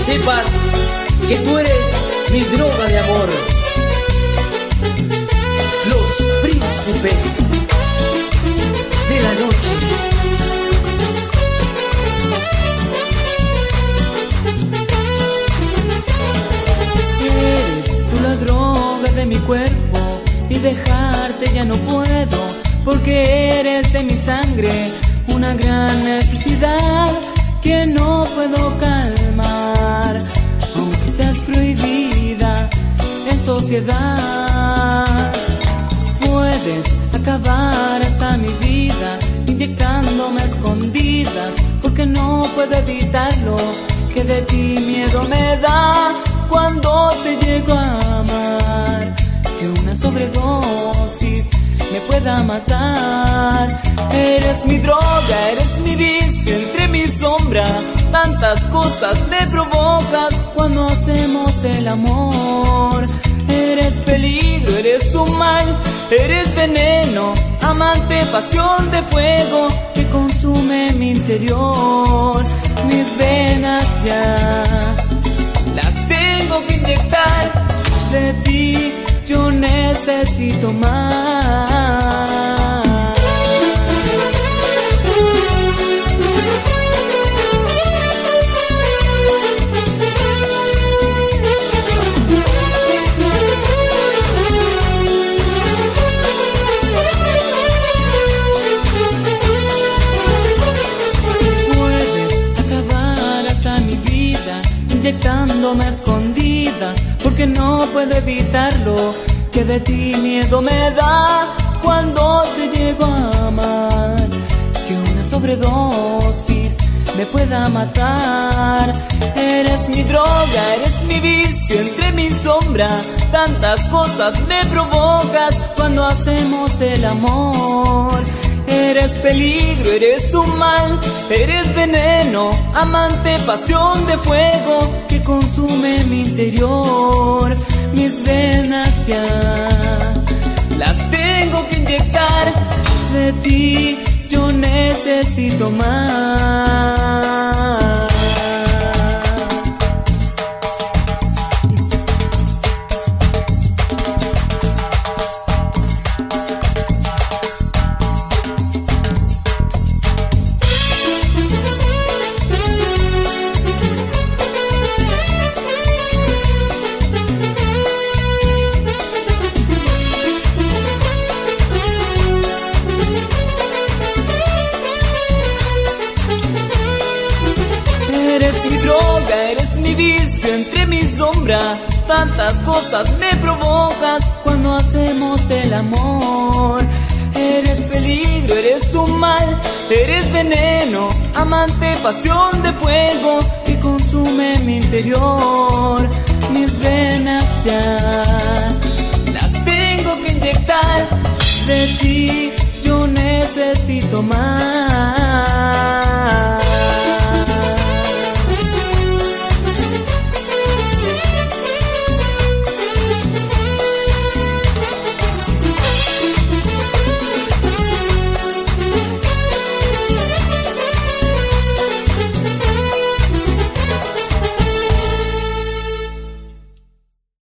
sepas que tú eres mi droga de amor. Los príncipes de la noche. Eres tú la droga de mi cuerpo y dejarte ya no puedo, porque eres de mi sangre una gran necesidad que no puedo calmar, aunque seas prohibida en sociedad. Puedes acabar hasta mi vida inyectándome a escondidas, porque no puedo evitarlo, que de ti miedo me da cuando te llego a amar, que una sobredosis me pueda matar. Eres mi droga, eres mi vicio, entre mi sombra tantas cosas me provocas cuando hacemos el amor. Eres peligro, eres un mal, eres veneno, amante, pasión de fuego que consume mi interior. Mis venas ya las tengo que inyectar, de ti yo necesito más. Inyectándome a escondidas, porque no puedo evitarlo, que de ti miedo me da cuando te llego a amar, que una sobredosis me pueda matar. Eres mi droga, eres mi vicio, entre mi sombra tantas cosas me provocas cuando hacemos el amor. Eres peligro, eres un mal, eres veneno, amante, pasión de fuego que consume mi interior. Mis venas ya las tengo que inyectar, de ti yo necesito más. Eres mi droga, eres mi vicio, entre mi sombra tantas cosas me provocas cuando hacemos el amor. Eres peligro, eres un mal, eres veneno, amante, pasión de fuego que consume mi interior. Mis venas ya las tengo que inyectar, de ti yo necesito más.